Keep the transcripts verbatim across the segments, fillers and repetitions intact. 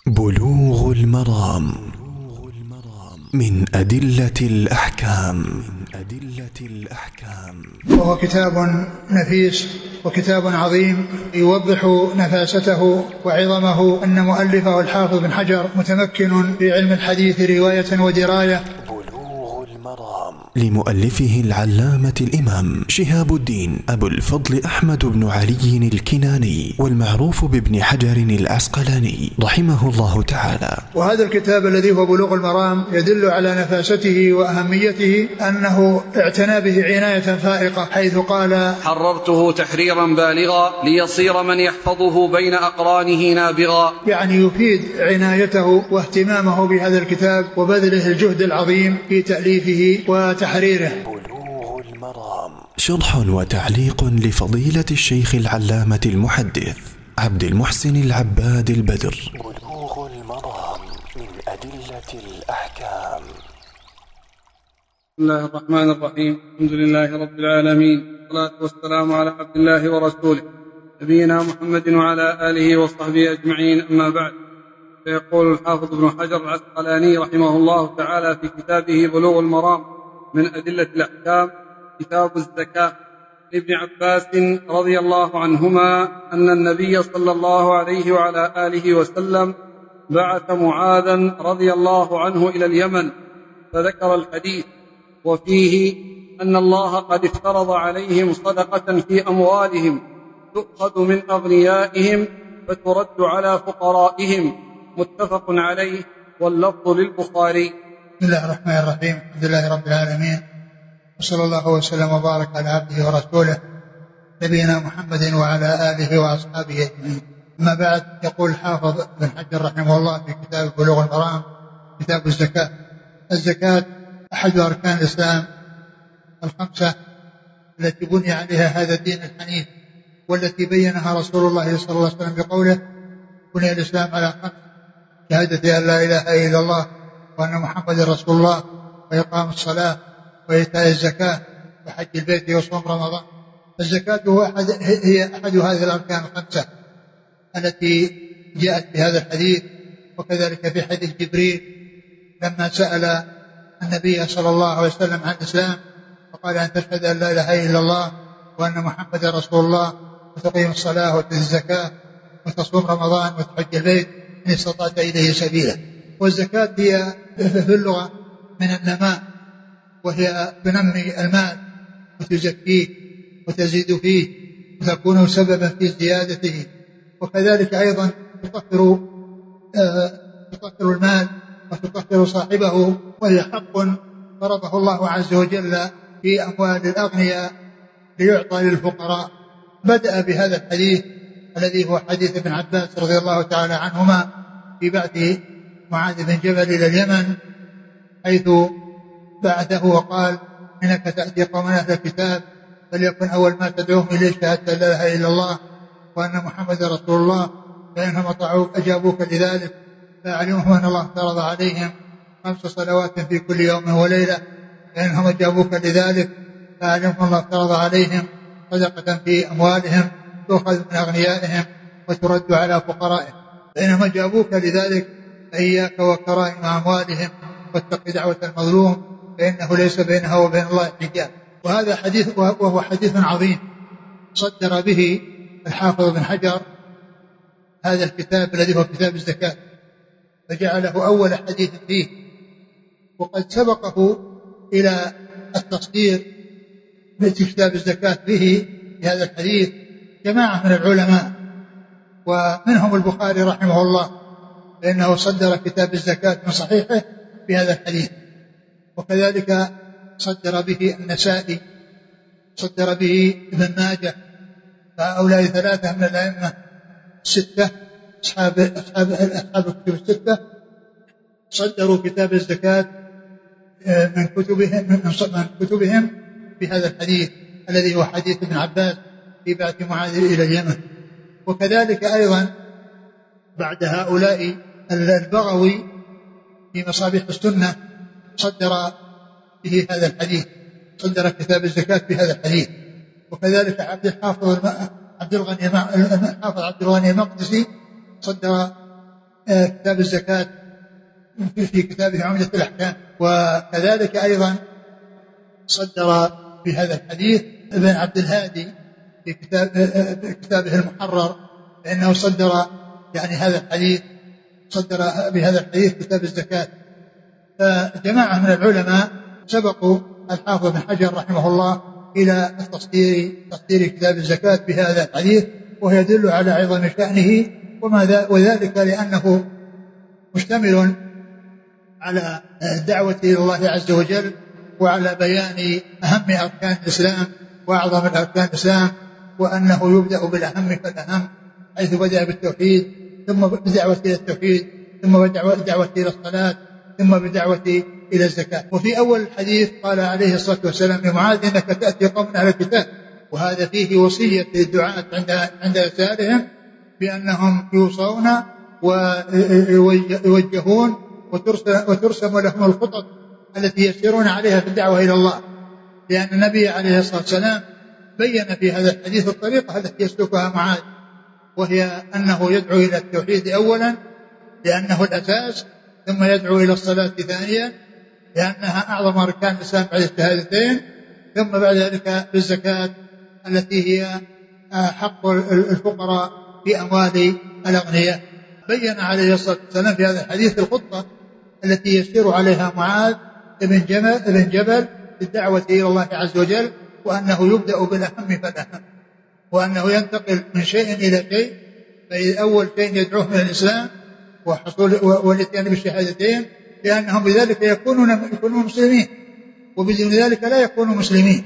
بلوغ المرام من أدلة الأحكام. وهو كتاب نفيس وكتاب عظيم يوضح نفاسته وعظمه أن مؤلفه الحافظ بن حجر متمكن في علم الحديث رواية ودراية. لمؤلفه العلامة الإمام شهاب الدين أبو الفضل أحمد بن علي الكناني والمعروف بابن حجر العسقلاني رحمه الله تعالى. وهذا الكتاب الذي هو بلوغ المرام يدل على نفاسته وأهميته أنه اعتنى به عناية فائقة، حيث قال: حررته تحريرا بالغا ليصير من يحفظه بين أقرانه نابغا. يعني يفيد عنايته واهتمامه بهذا الكتاب وبذله الجهد العظيم في تأليفه وتحريره. بلوغ المرام شرح وتعليق لفضيلة الشيخ العلامة المحدث عبد المحسن العباد البدر. بلوغ المرام من أدلة الأحكام. بسم الله الرحمن الرحيم. الحمد لله رب العالمين، والصلاة والسلام على عبد الله ورسوله نبينا محمد وعلى آله وصحبه أجمعين، أما بعد. فيقول الحافظ ابن حجر العسقلاني رحمه الله تعالى في كتابه بلوغ المرام من أدلة الأحكام كتاب الزكاة لابن عباس رضي الله عنهما أن النبي صلى الله عليه وعلى آله وسلم بعث معاذا رضي الله عنه إلى اليمن، فذكر الحديث وفيه أن الله قد افترض عليهم صدقة في أموالهم تؤخذ من أغنيائهم فترد على فقرائهم، متفق عليه، واللفظ للبخاري. بسم الله الرحمن الرحيم. الحمد لله رب العالمين، وصلى الله وسلم وبارك على عبده ورسوله نبينا محمد وعلى آله وأصحابه أجمعين. أما بعد، يقول الحافظ بن حجر رحمه الله في كتاب بلوغ المرام كتاب الزكاة. الزكاة أحد أركان الإسلام الخمسة التي بني عليها هذا الدين الحنيف، والتي بينها رسول الله صلى الله عليه وسلم بقوله: بني الإسلام على خمس: شهادة أن لا إله إلا الله وأن محمد رسول الله، وإقام الصلاة، وإيتاء الزكاة، وحج البيت، وصوم رمضان. الزكاة هو أحد هي أحد هذه الأركان الخمسة التي جاءت بهذا الحديث. وكذلك في حديث جبريل لما سأل النبي صلى الله عليه وسلم عن الإسلام فقال: أن تشهد أن لا إله إلا الله وأن محمد رسول الله، وتقيم الصلاة، وتؤتي الزكاة، وتصوم رمضان، وتحج البيت إن استطعت إليه سبيلا. والزكاة هي في اللغة من النماء، وهي تنمي المال وتزكيه وتزيد فيه وتكون سببا في زيادته، وكذلك أيضا تطهر آه تطهر المال وتطهر صاحبه، وهي حق فرضه الله عز وجل في أموال الأغنياء ليعطى للفقراء. بدأ بهذا الحديث الذي هو حديث ابن عباس رضي الله تعالى عنهما في بعث معاذ بن جبل إلى اليمن، حيث بعثه وقال: إنك تأتي قوم أهل الكتاب فليكن أول ما تدعوهم إليه شهادة لا إله إلا الله وأن محمد رسول الله، فإنهم أطاعوك أجابوك لذلك، فأعلمهم أن الله افترض عليهم خمس صلوات في كل يوم وليلة، فإنهم أجابوك لذلك، فأعلمهم الله افترض عليهم صدقة في أموالهم تؤخذ من أغنيائهم وترد على فقرائهم، فإنهم أجابوك لذلك فإياك وكرائم أموالهم واتق دعوة المظلوم فإنه ليس بينها وبين الله حجاب. وهذا حديث وهو حديث عظيم صدر به الحافظ بن حجر هذا الكتاب الذي هو كتاب الزكاة، فجعله أول حديث فيه. وقد سبقه إلى التصدير بكتاب الزكاة به بهذا الحديث جماعة من العلماء، ومنهم البخاري رحمه الله، لأنه صدر كتاب الزكاة من صحيحه بهذا الحديث. وكذلك صدر به النسائي، صدر به ابن ماجه، فهؤلاء ثلاثة من الأئمة الستة أصحاب أصحاب أصحاب الكتب الستة صدروا كتاب الزكاة من كتبهم من كتبهم بهذا الحديث الذي هو حديث ابن عباس في بعث معاذ إلى اليمن. وكذلك أيضا بعد هؤلاء البغوي في مصابيح السنة صدر به هذا الحديث، صدر كتاب الزكاة بهذا الحديث. وكذلك عبد الحافظ عبد الغني الحافظ عبد الغني المقدسي صدر كتاب الزكاة في كتابه عمدة الأحكام. وكذلك أيضا صدر في هذا الحديث ابن عبد الهادي في كتاب كتابه المحرر، فإنه صدر يعني هذا الحديث، صدر بهذا الحديث كتاب الزكاة. فجماعة من العلماء سبقوا الحافظ بن حجر رحمه الله إلى تصدير تصدير كتاب الزكاة بهذا الحديث، وهي يدل على عظم شأنه، وذلك لأنه مشتمل على الدعوة إلى الله عز وجل وعلى بيان أهم أركان الإسلام وأعظم الأركان الإسلام، وأنه يبدأ بالأهم فالأهم، حيث بدأ بالتوحيد ثم بدعوة إلى التوحيد ثم بدعوة إلى الصلاة ثم بدعوة إلى الزكاة. وفي أول الحديث قال عليه الصلاة والسلام لمعاذ إنك تأتي قوم على الكتاب، وهذا فيه وصية للدعاة عند عند رسالهم بأنهم يوصون ويوجهون وترسم لهم الخطط التي يسيرون عليها في الدعوة إلى الله، لأن النبي عليه الصلاة والسلام بين في هذا الحديث الطريقة التي يسلكها معاذ، وهي أنه يدعو إلى التوحيد أولا لأنه الأساس، ثم يدعو إلى الصلاة ثانيا لأنها أعظم أركان الإسلام بعد الشهادتين، ثم بعد ذلك بالزكاة التي هي حق الفقراء في أموال الأغنياء. بين عليه الصلاة والسلام في هذا الحديث الخطة التي يسير عليها معاذ بن جبل, بن جبل في الدعوة إلى الله عز وجل، وأنه يبدأ بالأهم فالأهم، وأنه ينتقل من شيء إلى شيء، فإذا أول شيء يدعوه من الإسلام وحصول والاتيان بالشهادتين، لأنهم بذلك يكونون يكونون مسلمين، وبدون ذلك لا يكونوا مسلمين.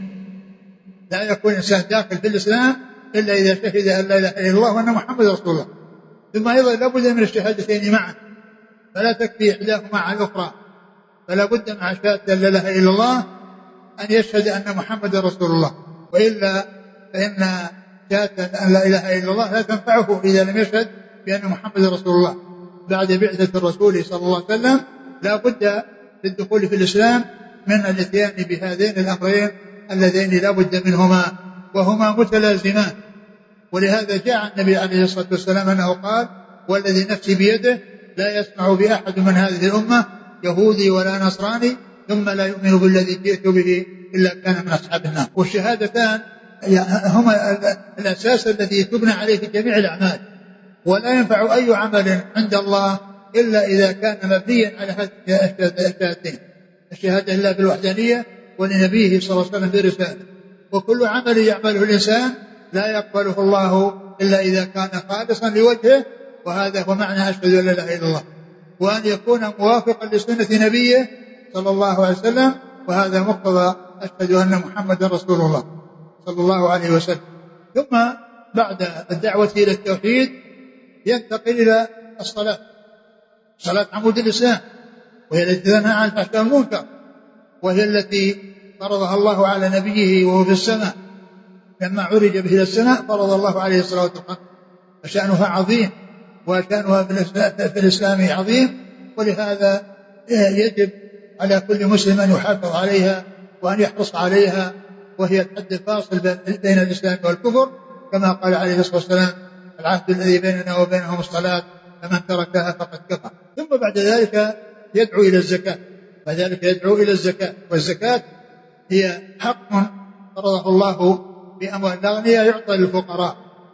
لا يكون إنسان داخل في الإسلام إلا إذا شهد أن لا إله إلا الله وأن محمد رسول الله. ثم أيضا لا بد من الشهادتين معا، فلا تكفي إحداهما مع الأخرى، فلا بد مع شهادة لا إله إلا الله أن يشهد أن محمد رسول الله، وإلا فإن شهادة أن لا إله إلا الله لا تنفعه إذا لم يشهد بأن محمد رسول الله. بعد بعثة الرسول صلى الله عليه وسلم لا بد للدخول في الإسلام من الاتيان بهذين الأمرين اللذين لا بد منهما، وهما متلازمان. ولهذا جاء النبي عليه الصلاة والسلام أنه قال: والذي نفسي بيده لا يسمع بأحد من هذه الأمة يهودي ولا نصراني ثم لا يؤمن بالذي جئت به إلا كان من أصحاب النار. والشهادتان هما الأساس الذي تبنى عليه جميع الأعمال، ولا ينفع أي عمل عند الله إلا إذا كان مبنيا على هذه الشهادتين: الشهادة لله بالوحدانية ولنبيه صلى الله عليه وسلم برسالة. وكل عمل يعمله الإنسان لا يقبله الله إلا إذا كان خالصا لوجهه، وهذا هو معنى أشهد أن لا إله إلا الله، وأن يكون موافقا لسنة نبيه صلى الله عليه وسلم، وهذا مقتضى أشهد أن محمدا رسول الله صلى الله عليه وسلم. ثم بعد الدعوة إلى التوحيد ينتقل إلى الصلاة، صلاة عمود الإسلام، وهي التي تنهى عن الفحشاء والمنكر، وهي التي فرضها الله على نبيه وهو في السماء. لما عرج به إلى السماء فرض الله عليه الصلاة والسلام، فشأنها عظيم وشأنها في الإسلام عظيم، ولهذا يجب على كل مسلم أن يحافظ عليها وأن يحرص عليها، وهي الحد الفاصل بين الإسلام والكفر، كما قال عليه الصلاة والسلام: العهد الذي بيننا وبينهم الصلاة فمن تركها فقد كفر. ثم بعد ذلك يدعو إلى الزكاة، فذلك يدعو إلى الزكاة، والزكاة هي حق فرضه الله بأموال الأغنياء يعطى للفقراء،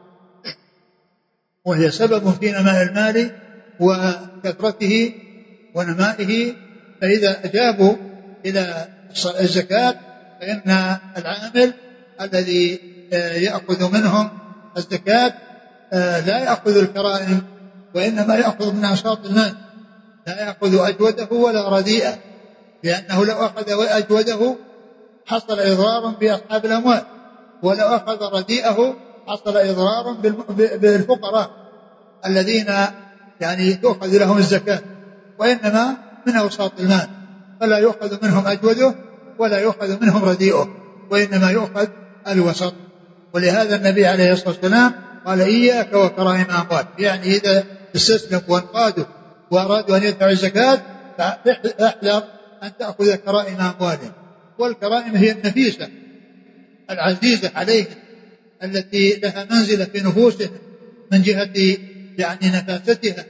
وهي سبب في نماء المال وكثرته ونمائه. فإذا أجابوا إلى الزكاة فإن العامل الذي يأخذ منهم الزكاة لا يأخذ الكرائم، وإنما يأخذ من أوساط المال، لا يأخذ أجوده ولا رديئه، لأنه لو أخذ أجوده حصل إضرار بأصحاب الأموال، ولو أخذ رديئه حصل إضرار بالفقراء الذين يعني تؤخذ لهم الزكاة، وإنما من أوساط المال، فلا يؤخذ منهم أجوده ولا يؤخذ منهم رديئه، وإنما يؤخذ الوسط. ولهذا النبي عليه الصلاة والسلام قال: إياك وكرائم أموال، يعني إذا استسلموا وانقادوا وأرادوا أن يدفعوا الزكاة فاحذر أن تأخذ كرائم أموالهم. والكرائم هي النفيسة العزيزة عليهم، التي لها منزلة في نفوسهم من جهة يعني نفاستها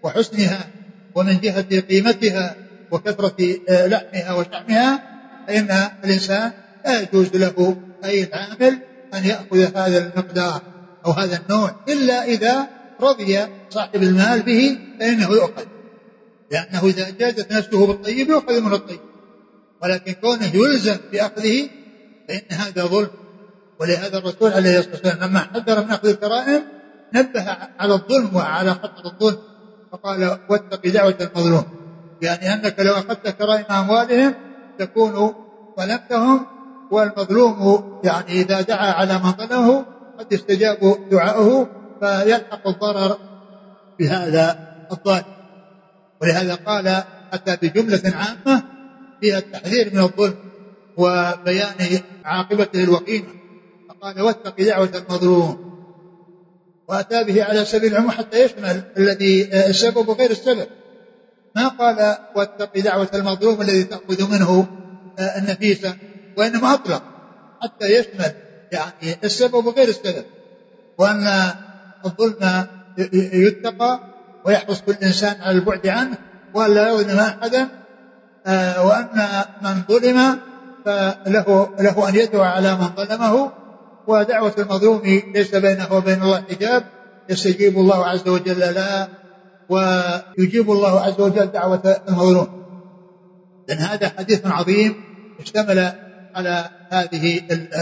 وحسنها ومن جهة قيمتها وكثرة لحمها وشحمها، فإن الإنسان لا يجوز له أي العامل أن يأخذ هذا المقدار أو هذا النوع إلا إذا رضي صاحب المال به فإنه يؤخذ، لأنه إذا جازت نفسه بالطيب يؤخذ من الطيب، ولكن كونه يلزم بأخذه فإن هذا ظلم. ولهذا الرسول عليه الصلاة والسلام لما حذر من أخذ الكرائم نبه على الظلم وعلى خطر الظلم، فقال واتق دعوة المظلوم، يعني أنك لو أخذت كرائم أموالهم تكون ظلمتهم، والمظلوم يعني إذا دعا على من ظلمه قد يستجاب دعاؤه فيلحق الضرر بهذا الظالم. ولهذا قال أتى بجملة عامة فيها التحذير من الظلم وبيان عاقبته الوخيمة، فقال واتق دعوة المظلوم، وأتى به على سبيل العموم حتى يشمل الذي السبب وغير السبب، ما قال واتق دعوة المظلوم الذي تأخذ منه النفيسة، وإنما أطلق حتى يشمل يعني السبب وغير السبب، وأن الظلم يتقى ويحرص كل إنسان على البعد عنه وأن لا يظلم أحدا، وأن من ظلم فله له أن يدعو على من ظلمه، ودعوة المظلوم ليس بينه وبين الله حجاب، يستجيب الله عز وجل لا ويجيب الله عز وجل دعوة المظلوم. لأن هذا حديث عظيم اشتمل على هذه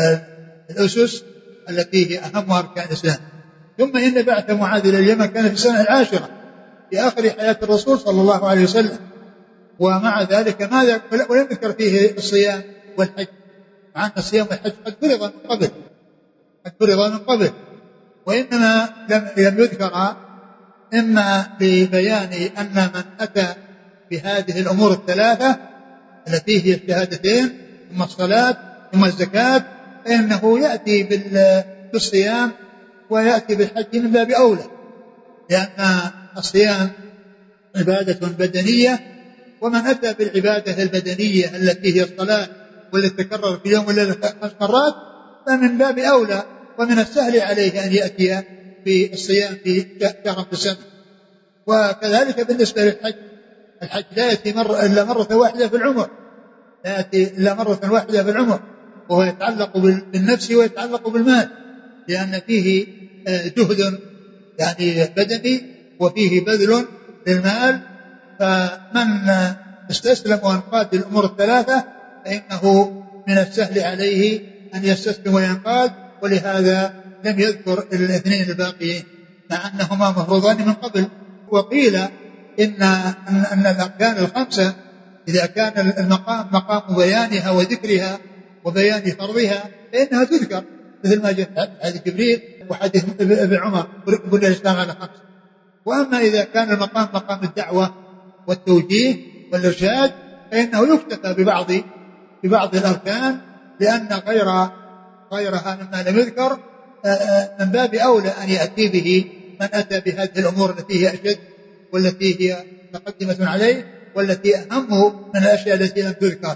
الأسس التي هي أهم أركان الإسلام. ثم إن بعث معاذ إلى اليمن كان في السنة العاشرة في آخر حياة الرسول صلى الله عليه وسلم، ومع ذلك ماذا ولم يذكر فيه الصيام والحج، مع أن الصيام والحج قد فرض من قبل قد فرض من قبل وإنما لم لم يذكر إما لبيان أن من أتى بهذه الأمور الثلاثة التي هي الشهادتين ثم الصلاة ثم الزكاة فإنه يأتي بالصيام ويأتي بالحج من باب أولى، لأن الصيام عبادة بدنية، ومن أتى بالعبادة البدنية التي هي الصلاة والتي تكرر في يوم والليلة خمس مرات فمن باب أولى ومن السهل عليه أن يأتي بالصيام في شهر في السنة. وكذلك بالنسبة للحج، الحج لا يأتي مرة إلا مرة واحدة في العمر، لا يأتي إلا مرة واحدة في العمر، وهو يتعلق بالنفس ويتعلق بالمال، لأن فيه جهد يعني بدني وفيه بذل للمال، فمن استسلم وانقاد للأمور الثلاثة فإنه من السهل عليه أن يستسلم وينقاد، ولهذا لم يذكر الاثنين الباقيين مع أنهما مفروضان من قبل. وقيل إن, أن الأركان الخمسة إذا كان المقام مقام بيانها وذكرها وبيان فرضها فإنها تذكر، مثل ما جاء حديث جبريل وحديث ابن عمر بني الإسلام على خمس. وأما إذا كان المقام مقام الدعوة والتوجيه والإرشاد فإنه يكتفى ببعض ببعض الأركان، لأن غير غيرها مما لم يذكر من باب أولى أن يأتي به من أتى بهذه الأمور التي هي أشد والتي هي مقدمة عليه والتي أهم من الأشياء التي لم تذكر.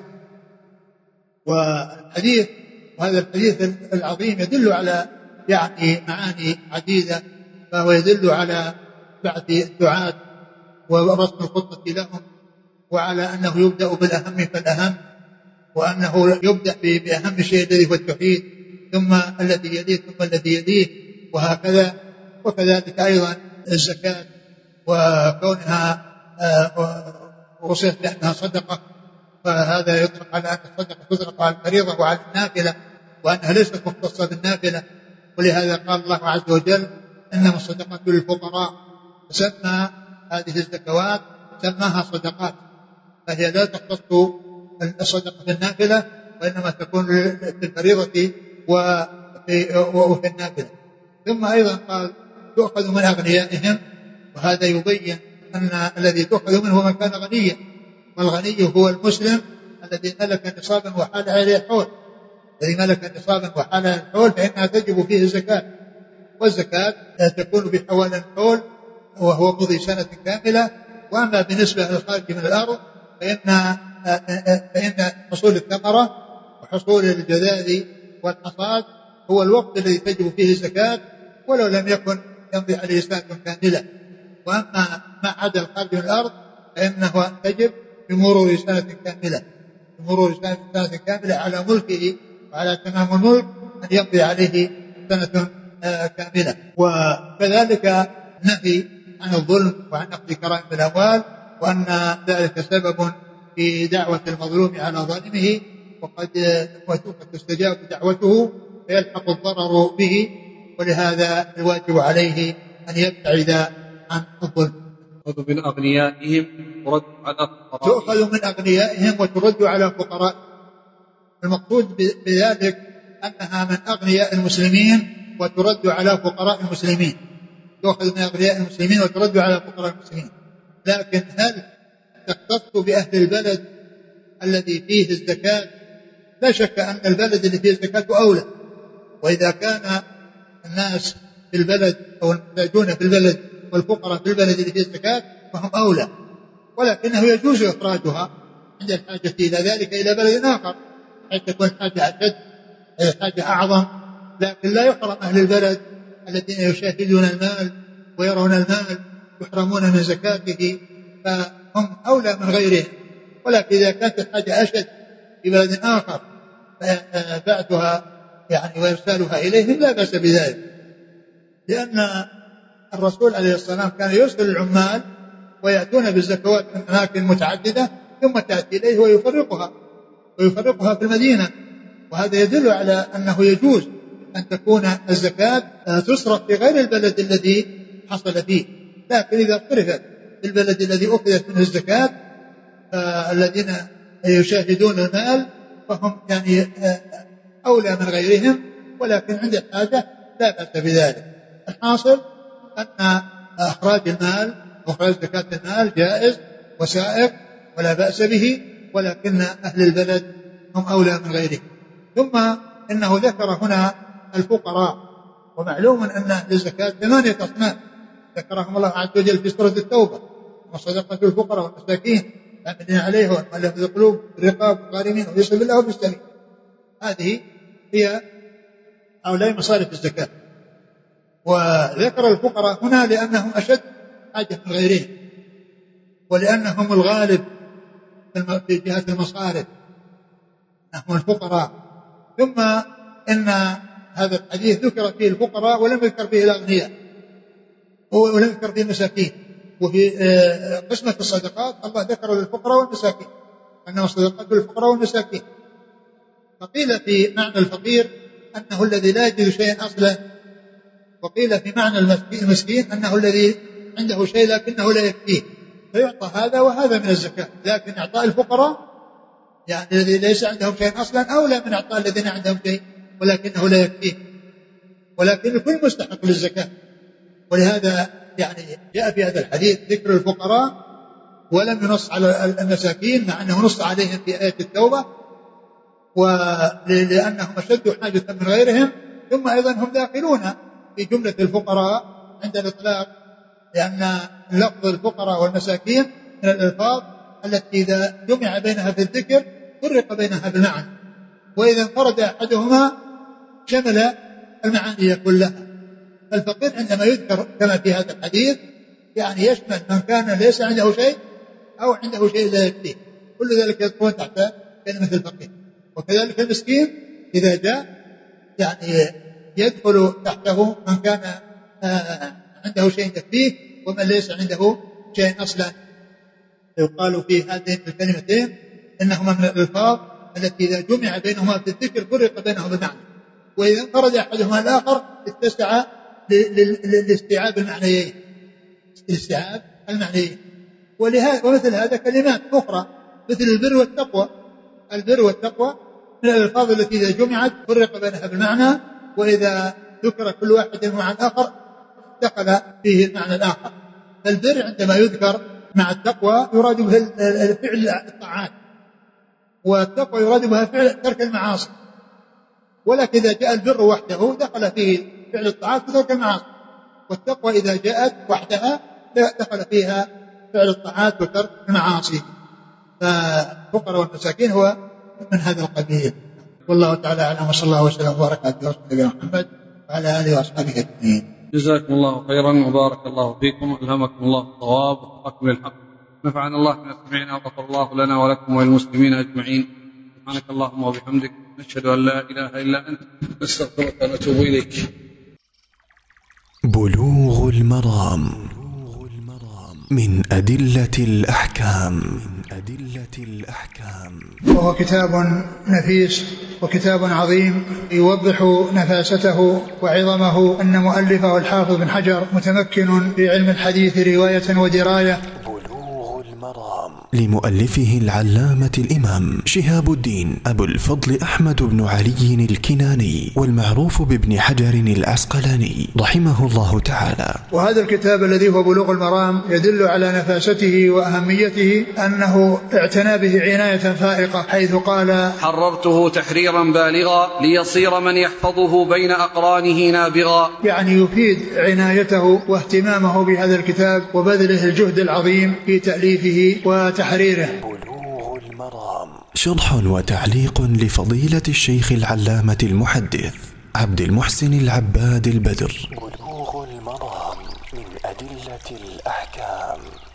والحديث وهذا الحديث العظيم يدل على يعني معاني عديدة، فهو يدل على بعث الدعاة ورسم الخطة لهم، وعلى أنه يبدأ بالأهم فالأهم، وأنه يبدأ بأهم شيء الذي هو التوحيد، ثم الذي يليه ثم الذي يليه، وهكذا. وكذلك أيضا الزكاة وكونها وصفت بأنها صدقة، فهذا يطلق على أن الصدقة تطلق على الفريضة وعلى النافلة، وأنها ليست مختصة بالنافلة. ولهذا قال الله عز وجل إنما الصدقات للفقراء، فسمى هذه الزكوات سماها صدقات، فهي لا تختص الصدقة بالنافلة وإنما تكون في الفريضة وفي, وفي النافلة. ثم أيضا قال تؤخذ من أغنيائهم، وهذا يبين أن الذي تؤخذ منه من كان غنيا، والغني هو المسلم الذي ملك نصابا وحال عليه الحول، الذي ملك نصابا وحال عليه الحول فإنها تجب فيه الزكاة، والزكاة تكون بحوال الحول وهو مضي سنة كاملة. وأما بالنسبة للخارج من الأرض فإن فإن حصول الثمرة وحصول الجذاذ والحصاد هو الوقت الذي تجب فيه الزكاة ولو لم يكن يمضي عليه سنة كاملة. وأما ما عدا الخارج من الأرض فإنه تجب بمرور سنة كاملة بمرور سنة كاملة على ملكه وعلى تمام الملك أن يقضي عليه سنة كاملة. وكذلك نهي عن الظلم وعن أخذ كرائم الأموال، وأن ذلك سبب في دعوة المظلوم على ظالمه، وقد تستجاب دعوته فيلحق الضرر به، ولهذا الواجب عليه أن يبتعد عن الظلم. تؤخذ من أغنيائهم ورد على فقراء تؤخذ من أغنيائهم وترد على فقراء. المقصود بذلك أنها من أغنياء المسلمين وترد على فقراء المسلمين، تؤخذ من أغنياء المسلمين وترد على فقراء المسلمين. لكن هل تختص بأهل البلد الذي فيه الزكاة؟ لا شك أن البلد اللي فيه الزكاة أولى، وإذا كان الناس في البلد أو المحتاجون في البلد والفقراء في البلد اللي فيه الزكاة فهم أولى، ولكنه يجوز إخراجها عند الحاجة إلى ذلك إلى بلد آخر حيث تكون حاجة أشد حاجة أعظم. لكن لا يحرم أهل البلد الذين يشاهدون المال ويرون المال يحرمون من زكاته، فهم أولى من غيرهم. ولكن إذا كانت الحاجة أشد في بلد آخر فبعثها يعني وإرسالها إليهم لا بأس بذلك، لأن الرسول عليه الصلاة والسلام كان يرسل العمال ويأتون بالزكوات من أماكن متعددة ثم تأتي إليه ويفرقها ويفرقها في المدينة. وهذا يدل على أنه يجوز أن تكون الزكاة تصرف في غير البلد الذي حصل فيه، لكن إذا صرفت في البلد الذي أخذت منه الزكاة فالذين يشاهدون المال فهم يعني أولى من غيرهم، ولكن عند الحاجة لا بأس بذلك. الحاصل أن إخراج المال وإخراج زكاة المال جائز وسائغ ولا بأس به، ولكن أهل البلد هم أولى من غيرهم. ثم إنه ذكر هنا الفقراء، ومعلوم أن أهل الزكاة ثمانية أصناف ذكرهم الله عز وجل في سورة التوبة: وصدقة الفقراء والمساكين العاملين عليها والمؤلفة القلوب الرقاب والغارمين وفي سبيل الله وفي السبيل. هذه هي هؤلاء مصارف الزكاة. وذكر الفقراء هنا لأنهم أشد حاجة من غيرهم، ولأنهم الغالب في جهة المصارف هم الفقراء. ثم إن هذا الحديث ذكر فيه الفقراء ولم يذكر فيه الأغنياء ولم يذكر فيه المساكين. وفي قسمة الصدقات الله ذكر للفقراء والمساكين أنه صدقات للفقراء والمساكين. فقيل في معنى الفقير أنه الذي لا يجد شيئا أصلا، وقيل في معنى المسكين أنه الذي عنده شيء لكنه لا يكفيه، فيعطى هذا وهذا من الزكاة. لكن إعطاء الفقراء يعني الذي ليس عندهم شيء أصلا أولى من إعطاء الذين عندهم شيء ولكنه لا يكفيه، ولكن الكل مستحق للزكاة. ولهذا يعني جاء في هذا الحديث ذكر الفقراء ولم ينص على المساكين مع أنه نص عليهم في آية التوبة، ولأنهم أشد حاجة من غيرهم. ثم أيضا هم داخلون في جملة الفقراء عند الإطلاق، لأن لفظ الفقراء والمساكين من الألفاظ التي إذا جمع بينها في الذكر فرق بينها بالمعنى، وإذا انفرد أحدهما شمل المعاني كلها. الفقير عندما يذكر كما في هذا الحديث يعني يشمل من كان ليس عنده شيء أو عنده شيء لا يكفيه، كل ذلك يدخل تحت كلمة الفقير. وكذلك المسكين إذا جاء يعني يدخل تحته من كان عنده شيء يكفيه ومن ليس عنده شيء أصلا. يقال في هذين الكلمتين إنهما من الألفاظ التي إذا جمع بينهما في الذكر فرق بينهما بالمعنى، وإذا انفرد أحدهما الآخر اتسع لاستيعاب المعنيين استيعاب المعنيين. ومثل هذا كلمات أخرى مثل البر والتقوى. البر والتقوى من الألفاظ التي إذا جمعت فرق بينها بالمعنى، وإذا ذكر كل واحد مع الآخر دخل فيه المعنى الآخر. البر عندما يذكر مع التقوى يراد به فعل الطاعات، والتقوى يراد بها فعل ترك المعاصي. ولكن إذا جاء البر وحده دخل فيه فعل الطاعات وترك المعاصي، والتقوى إذا جاءت وحدها دخل فيها فعل الطاعات وترك المعاصي. فالفقراء والمساكين هو من هذا القبيل. والله تعالى أعلم، وصلى الله وسلم وبارك على نبينا محمد وعلى آله وأصحابه أجمعين. جزاكم الله خيرا وبارك الله فيكم وألهمكم الله الصواب ووفقكم للحق. نفعنا الله بما سمعنا وغفر الله لنا ولكم وللمسلمين أجمعين. سبحانك اللهم وبحمدك نشهد أن لا إله إلا أنت نستغفرك ونتوب إليك. بلوغ المرام من أدلة الأحكام. أدلة الأحكام. وهو كتاب نفيس وكتاب عظيم يوضح نفاسته وعظمه أن مؤلفه الحافظ بن حجر متمكن في علم الحديث رواية ودراية. بلوغ المرام لمؤلفه العلامة الإمام شهاب الدين أبو الفضل أحمد بن علي الكناني والمعروف بابن حجر العسقلاني رحمه الله تعالى. وهذا الكتاب الذي هو بلوغ المرام يدل على نفاسته وأهميته أنه اعتنى به عناية فائقة، حيث قال: حررته تحريرا بالغا ليصير من يحفظه بين أقرانه نابغا. يعني يفيد عنايته واهتمامه بهذا الكتاب وبذله الجهد العظيم في تأليفه وتحريره. بلوغ المرام شرح وتعليق لفضيلة الشيخ العلامة المحدث عبد المحسن العباد البدر. بلوغ المرام من أدلة الأحكام.